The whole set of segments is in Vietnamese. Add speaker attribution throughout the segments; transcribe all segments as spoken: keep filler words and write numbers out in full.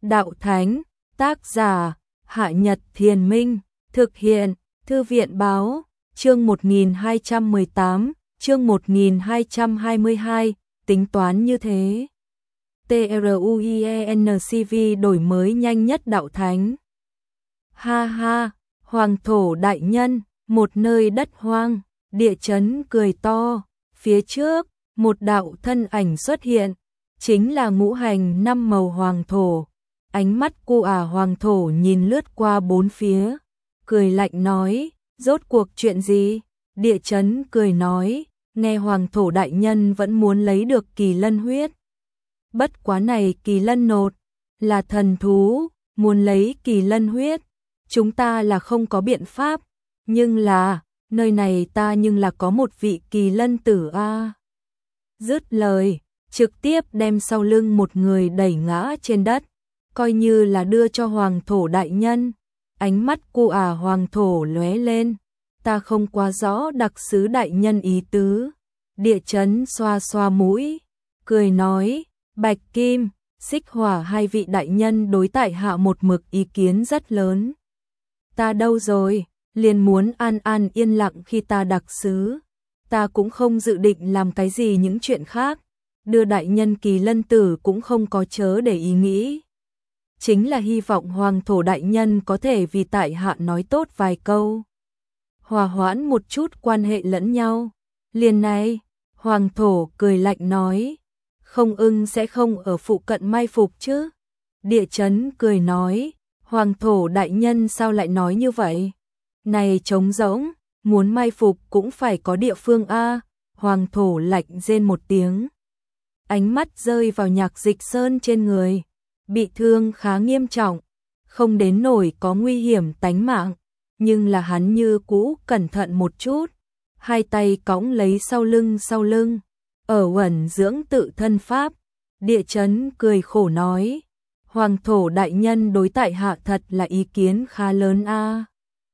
Speaker 1: Đạo Thánh, tác giả, Hạ Nhật Thiền Minh, thực hiện, Thư viện Báo, chương một nghìn hai trăm mười tám, chương một nghìn hai trăm hai mươi hai, tính toán như thế. TRUIENCV đổi mới nhanh nhất Đạo Thánh. Ha ha, Hoàng thổ đại nhân, một nơi đất hoang, địa chấn cười to, phía trước, một đạo thân ảnh xuất hiện, chính là ngũ hành năm màu hoàng thổ. Ánh mắt cô ả hoàng thổ nhìn lướt qua bốn phía, cười lạnh nói, rốt cuộc chuyện gì? Địa chấn cười nói, nghe hoàng thổ đại nhân vẫn muốn lấy được kỳ lân huyết. Bất quá này kỳ lân nột, là thần thú, muốn lấy kỳ lân huyết, chúng ta là không có biện pháp, nhưng là, nơi này ta nhưng là có một vị kỳ lân tử a. Dứt lời, trực tiếp đem sau lưng một người đẩy ngã trên đất, coi như là đưa cho hoàng thổ đại nhân. Ánh mắt cô ả hoàng thổ lóe lên, ta không quá rõ đặc sứ đại nhân ý tứ. Địa chấn xoa xoa mũi, cười nói, Bạch Kim, Xích Hỏa hai vị đại nhân đối tại hạ một mực ý kiến rất lớn. Ta đâu rồi, liền muốn an an yên lặng khi ta đặc sứ. Ta cũng không dự định làm cái gì những chuyện khác, đưa đại nhân kỳ lân tử cũng không có chớ để ý nghĩ. Chính là hy vọng hoàng thổ đại nhân có thể vì tại hạ nói tốt vài câu, hòa hoãn một chút quan hệ lẫn nhau. Liền này, hoàng thổ cười lạnh nói, không ưng sẽ không ở phụ cận mai phục chứ. Địa chấn cười nói, hoàng thổ đại nhân sao lại nói như vậy? Này trống rỗng, muốn mai phục cũng phải có địa phương a. Hoàng thổ lạnh rên một tiếng, ánh mắt rơi vào Nhạc Dịch Sơn trên người, bị thương khá nghiêm trọng, không đến nổi có nguy hiểm tánh mạng, nhưng là hắn như cũ cẩn thận một chút, hai tay cõng lấy sau lưng sau lưng, ở uẩn dưỡng tự thân pháp. Địa chấn cười khổ nói, hoàng thổ đại nhân đối tại hạ thật là ý kiến khá lớn a.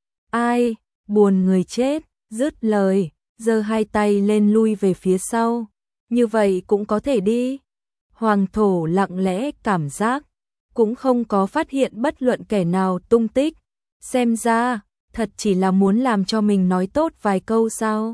Speaker 1: Ai, buồn người chết. Dứt lời, giơ hai tay lên lui về phía sau, như vậy cũng có thể đi. Hoàng thổ lặng lẽ cảm giác, cũng không có phát hiện bất luận kẻ nào tung tích, xem ra, thật chỉ là muốn làm cho mình nói tốt vài câu sao.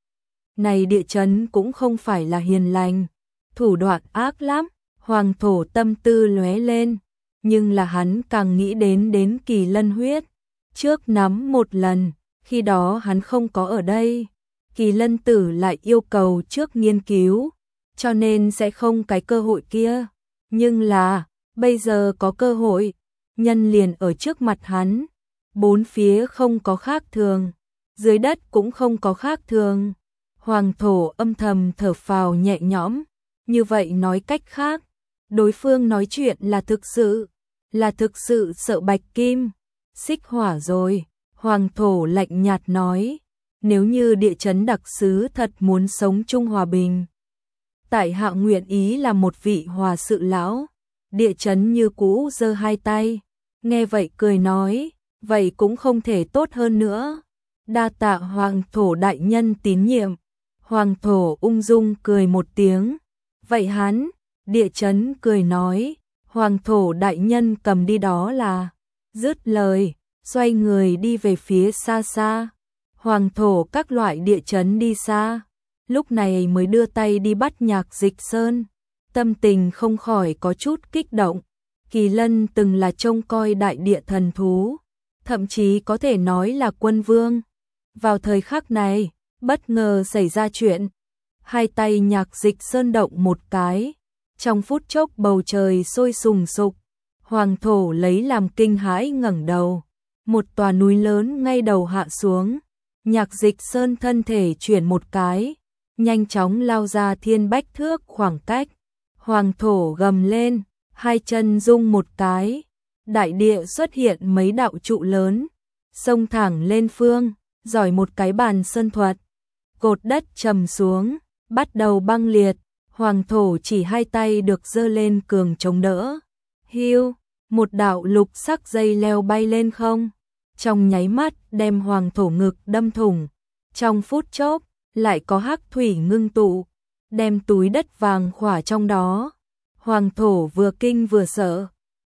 Speaker 1: Này địa chấn cũng không phải là hiền lành, thủ đoạn ác lắm. Hoàng thổ tâm tư lóe lên, nhưng là hắn càng nghĩ đến đến kỳ lân huyết. Trước nắm một lần, khi đó hắn không có ở đây, kỳ lân tử lại yêu cầu trước nghiên cứu, cho nên sẽ không cái cơ hội kia. Nhưng là, bây giờ có cơ hội, nhân liền ở trước mặt hắn, bốn phía không có khác thường, dưới đất cũng không có khác thường. Hoàng thổ âm thầm thở phào nhẹ nhõm, như vậy nói cách khác, đối phương nói chuyện là thực sự, là thực sự sợ Bạch Kim, Xích Hỏa rồi. Hoàng thổ lạnh nhạt nói, nếu như địa chấn đặc sứ thật muốn sống chung hòa bình, tại hạ nguyện ý là một vị hòa sự lão. Địa chấn như cũ giơ hai tay, nghe vậy cười nói, vậy cũng không thể tốt hơn nữa. Đa tạ hoàng thổ đại nhân tín nhiệm. Hoàng thổ ung dung cười một tiếng, vậy hắn, địa chấn cười nói, hoàng thổ đại nhân cầm đi đó là. Dứt lời, xoay người đi về phía xa xa. Hoàng thổ các loại địa chấn đi xa, lúc này mới đưa tay đi bắt Nhạc Dịch Sơn. Tâm tình không khỏi có chút kích động. Kỳ lân từng là trông coi đại địa thần thú, thậm chí có thể nói là quân vương. Vào thời khắc này, bất ngờ xảy ra chuyện, hai tay Nhạc Dịch Sơn động một cái, trong phút chốc bầu trời sôi sùng sục. Hoàng thổ lấy làm kinh hãi ngẩng đầu, một tòa núi lớn ngay đầu hạ xuống. Nhạc Dịch Sơn thân thể chuyển một cái, nhanh chóng lao ra thiên bách thước khoảng cách. Hoàng thổ gầm lên, hai chân rung một cái, đại địa xuất hiện mấy đạo trụ lớn, xông thẳng lên phương, giỏi một cái bàn sơn thuật, cột đất trầm xuống, bắt đầu băng liệt. Hoàng thổ chỉ hai tay được giơ lên cường chống đỡ. Hiu, một đạo lục sắc dây leo bay lên không, trong nháy mắt đem hoàng thổ ngực đâm thủng. Trong phút chốc, lại có hắc thủy ngưng tụ, đem túi đất vàng khỏa trong đó. Hoàng thổ vừa kinh vừa sợ,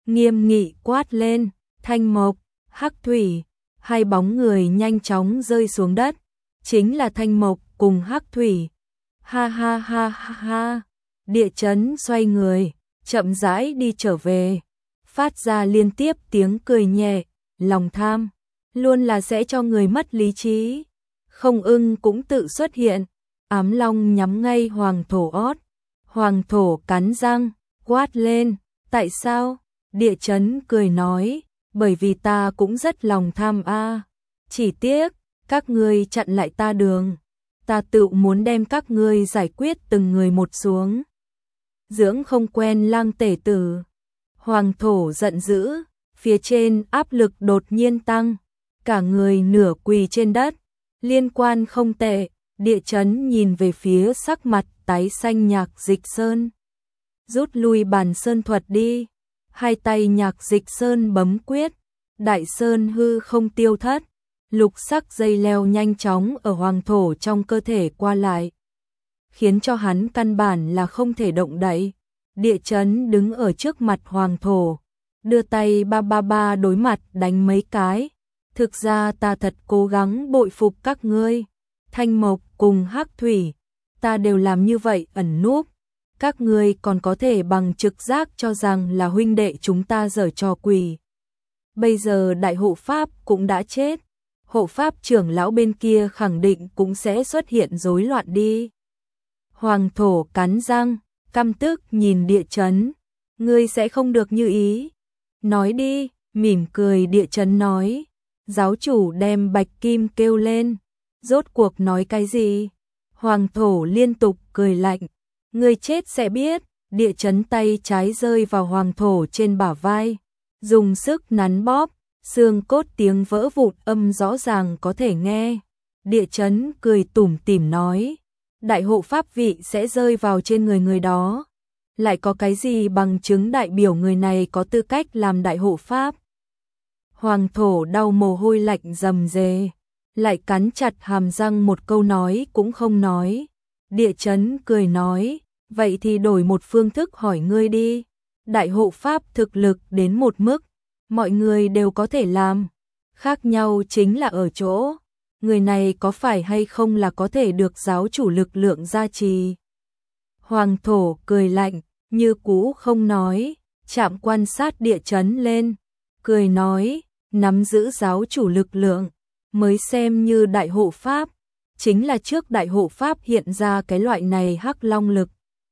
Speaker 1: nghiêm nghị quát lên, Thanh Mộc, Hắc Thủy, hai bóng người nhanh chóng rơi xuống đất, chính là Thanh Mộc cùng Hắc Thủy. Ha ha ha ha ha, địa chấn xoay người, chậm rãi đi trở về, phát ra liên tiếp tiếng cười nhẹ, lòng tham, luôn là sẽ cho người mất lý trí. Không Ưng cũng tự xuất hiện, ám long nhắm ngay Hoàng Thổ ót, Hoàng Thổ cắn răng, quát lên, tại sao? Địa chấn cười nói, bởi vì ta cũng rất lòng tham a, chỉ tiếc, các ngươi chặn lại ta đường, ta tự muốn đem các ngươi giải quyết từng người một xuống. Dưỡng không quen lang tể tử. Hoàng Thổ giận dữ, phía trên áp lực đột nhiên tăng, cả người nửa quỳ trên đất, liên quan không tệ. Địa chấn nhìn về phía sắc mặt tái xanh Nhạc Dịch Sơn. Rút lui bàn sơn thuật đi. Hai tay Nhạc Dịch Sơn bấm quyết, đại sơn hư không tiêu thất, lục sắc dây leo nhanh chóng ở Hoàng Thổ trong cơ thể qua lại, khiến cho hắn căn bản là không thể động đậy. Địa chấn đứng ở trước mặt Hoàng Thổ, đưa tay ba ba ba đối mặt đánh mấy cái. Thực ra ta thật cố gắng bội phục các ngươi. Thanh Mộc cùng Hắc Thủy, ta đều làm như vậy ẩn núp. Các ngươi còn có thể bằng trực giác cho rằng là huynh đệ chúng ta giở trò quỷ. Bây giờ đại hộ pháp cũng đã chết, hộ pháp trưởng lão bên kia khẳng định cũng sẽ xuất hiện rối loạn đi. Hoàng Thổ cắn răng, căm tức nhìn địa chấn, ngươi sẽ không được như ý. Nói đi, mỉm cười địa chấn nói, giáo chủ đem Bạch Kim kêu lên, rốt cuộc nói cái gì? Hoàng Thổ liên tục cười lạnh, ngươi chết sẽ biết. Địa chấn tay trái rơi vào Hoàng Thổ trên bả vai, dùng sức nắn bóp, xương cốt tiếng vỡ vụn âm rõ ràng có thể nghe. Địa chấn cười tủm tỉm nói, đại hộ pháp vị sẽ rơi vào trên người người đó. Lại có cái gì bằng chứng đại biểu người này có tư cách làm đại hộ pháp? Hoàng Thổ đau mồ hôi lạnh rầm rề, lại cắn chặt hàm răng một câu nói cũng không nói. Địa chấn cười nói, vậy thì đổi một phương thức hỏi ngươi đi. Đại hộ pháp thực lực đến một mức, mọi người đều có thể làm. Khác nhau chính là ở chỗ, người này có phải hay không là có thể được giáo chủ lực lượng gia trì. Hoàng Thổ cười lạnh, như cũ không nói, chạm quan sát địa chấn lên, cười nói, nắm giữ giáo chủ lực lượng, mới xem như đại hộ pháp, chính là trước đại hộ pháp hiện ra cái loại này hắc long lực.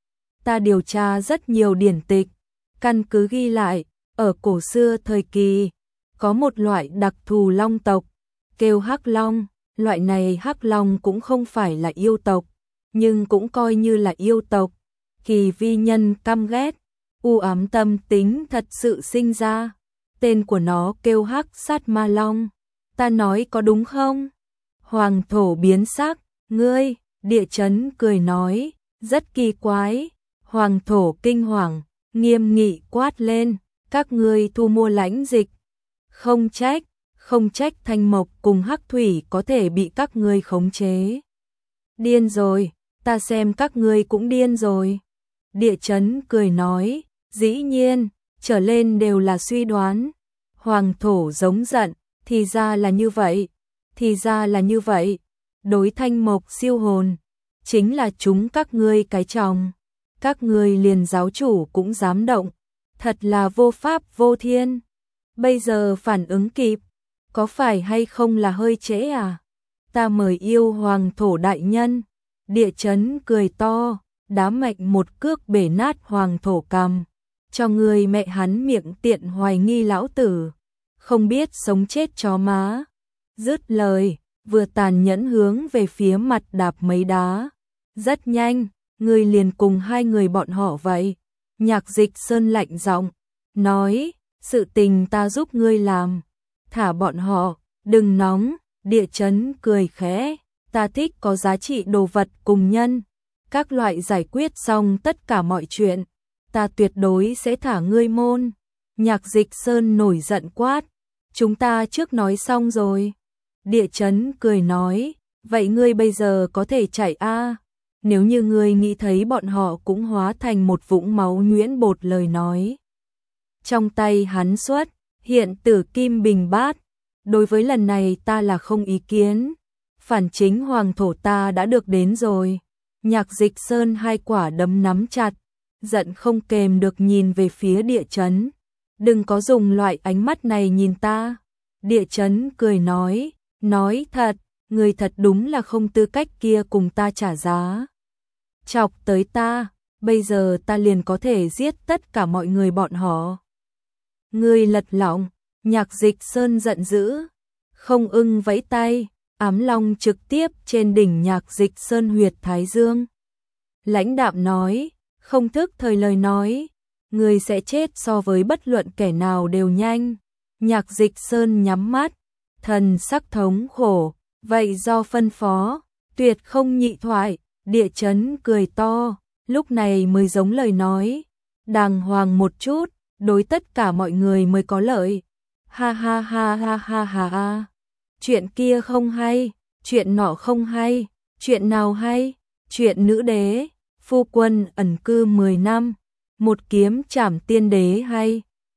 Speaker 1: Ta điều tra rất nhiều điển tịch, căn cứ ghi lại, ở cổ xưa thời kỳ, có một loại đặc thù long tộc, kêu hắc long, loại này hắc long cũng không phải là yêu tộc, nhưng cũng coi như là yêu tộc. Kỳ vi nhân căm ghét, u ám tâm tính thật sự sinh ra, tên của nó kêu hắc sát ma long, ta nói có đúng không? Hoàng Thổ biến sắc, ngươi, địa chấn cười nói, rất kỳ quái. Hoàng Thổ kinh hoàng, nghiêm nghị quát lên, các ngươi thu mua lãnh dịch. Không trách, không trách Thanh Mộc cùng Hắc Thủy có thể bị các ngươi khống chế. Điên rồi, ta xem các ngươi cũng điên rồi. Địa chấn cười nói, dĩ nhiên, trở lên đều là suy đoán. Hoàng Thổ giống giận, thì ra là như vậy, thì ra là như vậy. Đối Thanh Mộc siêu hồn, chính là chúng các ngươi cái chồng. Các ngươi liền giáo chủ cũng dám động, thật là vô pháp vô thiên. Bây giờ phản ứng kịp, có phải hay không là hơi trễ à? Ta mời yêu Hoàng Thổ đại nhân. Địa chấn cười to, đá mạnh một cước bể nát Hoàng Thổ cằm, cho người mẹ hắn miệng tiện hoài nghi lão tử, không biết sống chết chó má. Dứt lời, vừa tàn nhẫn hướng về phía mặt đạp mấy đá. Rất nhanh, người liền cùng hai người bọn họ vậy. Nhạc Dịch Sơn lạnh giọng nói, sự tình ta giúp ngươi làm, thả bọn họ, đừng nóng. Địa chấn cười khẽ, ta thích có giá trị đồ vật cùng nhân, các loại giải quyết xong tất cả mọi chuyện, ta tuyệt đối sẽ thả ngươi môn. Nhạc Dịch Sơn nổi giận quát, chúng ta trước nói xong rồi. Địa chấn cười nói, vậy ngươi bây giờ có thể chạy a? Nếu như ngươi nghĩ thấy bọn họ cũng hóa thành một vũng máu nhuyễn bột lời nói, Trong tay hắn xuất, hiện tử kim bình bát. Đối với lần này ta là không ý kiến. Phản chính hoàng thổ ta đã được đến rồi. Nhạc Dịch Sơn hai quả đấm nắm chặt, giận không kềm được nhìn về phía Địa Chấn. Đừng có dùng loại ánh mắt này nhìn ta. Địa Chấn cười nói, nói thật, người thật đúng là không tư cách kia cùng ta trả giá. Chọc tới ta, bây giờ ta liền có thể giết tất cả mọi người bọn họ. Ngươi lật lọng, Nhạc Dịch Sơn giận dữ, không ưng vẫy tay, ám long trực tiếp trên đỉnh Nhạc Dịch Sơn huyệt thái dương. Lãnh đạm nói, không thức thời lời nói, ngươi sẽ chết so với bất luận kẻ nào đều nhanh. Nhạc Dịch Sơn nhắm mắt, thần sắc thống khổ, vậy do phân phó, tuyệt không nhị thoại. Địa Chấn cười to, lúc này mới giống lời nói, đàng hoàng một chút, đối tất cả mọi người mới có lợi. Ha ha ha ha ha ha ha. Chuyện kia không hay, chuyện nọ không hay, chuyện nào hay? Chuyện nữ đế, phu quân ẩn cư mười năm, một kiếm trảm tiên đế hay.